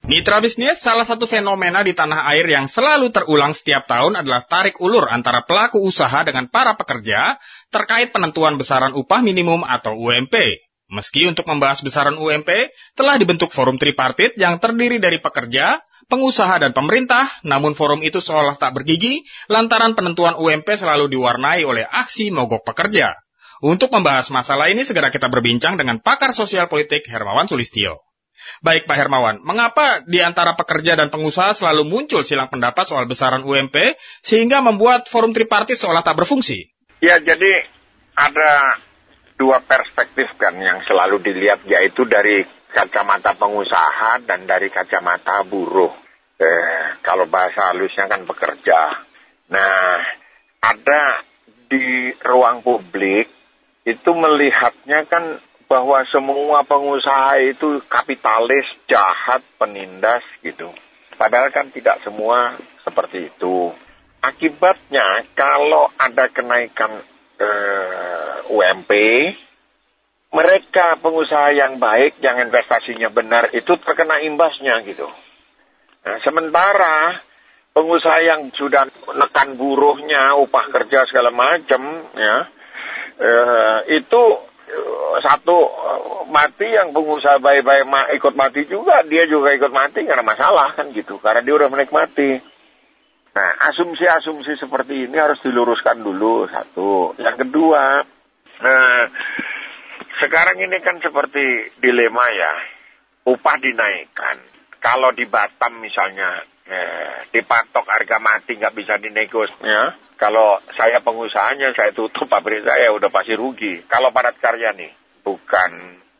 Mitra bisnis, salah satu fenomena di tanah air yang selalu terulang setiap tahun adalah tarik ulur antara pelaku usaha dengan para pekerja terkait penentuan besaran upah minimum atau UMP. Meski untuk membahas besaran UMP, telah dibentuk forum tripartit yang terdiri dari pekerja, pengusaha dan pemerintah, namun forum itu seolah tak bergigi lantaran penentuan UMP selalu diwarnai oleh aksi mogok pekerja. Untuk membahas masalah ini, segera kita berbincang dengan pakar sosial politik Hermawan Sulistyo. Baik Pak Hermawan, mengapa di antara pekerja dan pengusaha selalu muncul silang pendapat soal besaran UMP sehingga membuat forum tripartit seolah tak berfungsi? Ya, jadi ada dua perspektif kan yang selalu dilihat, yaitu dari kacamata pengusaha dan dari kacamata buruh. Kalau bahasa halusnya kan pekerja. Nah, ada di ruang publik itu melihatnya kan bahwa semua pengusaha itu kapitalis, jahat, penindas gitu. Padahal kan tidak semua seperti itu. Akibatnya kalau ada kenaikan UMP, mereka pengusaha yang baik, yang investasinya benar itu terkena imbasnya gitu. Nah, sementara pengusaha yang sudah nekan buruhnya, upah kerja segala macam, ya, itu satu mati, yang pengusaha baik-baik ikut mati juga, dia juga ikut mati karena masalah kan gitu, karena dia udah menikmati. Nah, asumsi-asumsi seperti ini harus diluruskan dulu, satu. Yang kedua, sekarang ini kan seperti dilema ya, upah dinaikkan. Kalau di Batam misalnya, dipatok harga mati nggak bisa dinego, ya. Kalau saya pengusahanya, saya tutup pabrik saya, udah pasti rugi. Kalau padat karya nih, bukan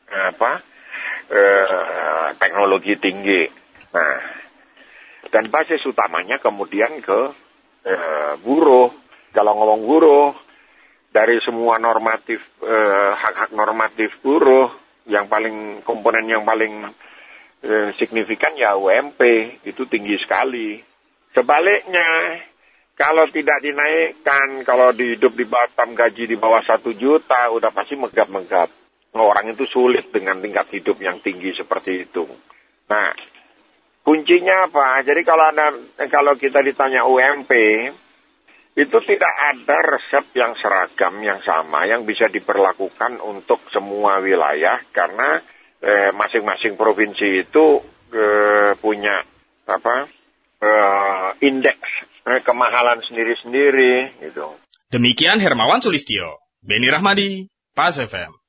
teknologi tinggi. Nah, dan basis utamanya kemudian ke buruh. Kalau ngomong buruh, dari semua normatif, hak-hak normatif buruh, yang paling komponen yang paling signifikan ya UMP, itu tinggi sekali. Sebaliknya, kalau tidak dinaikkan, kalau hidup di Batam gaji di bawah 1 juta, udah pasti megap-megap. Orang itu sulit dengan tingkat hidup yang tinggi seperti itu. Nah, kuncinya apa? Jadi kalau kita ditanya UMP, itu tidak ada resep yang seragam, yang sama, yang bisa diperlakukan untuk semua wilayah, karena masing-masing provinsi itu punya indeks kemahalan sendiri-sendiri gitu. Demikian Hermawan Sulistyo, Beni Rahmadi, PAS FM.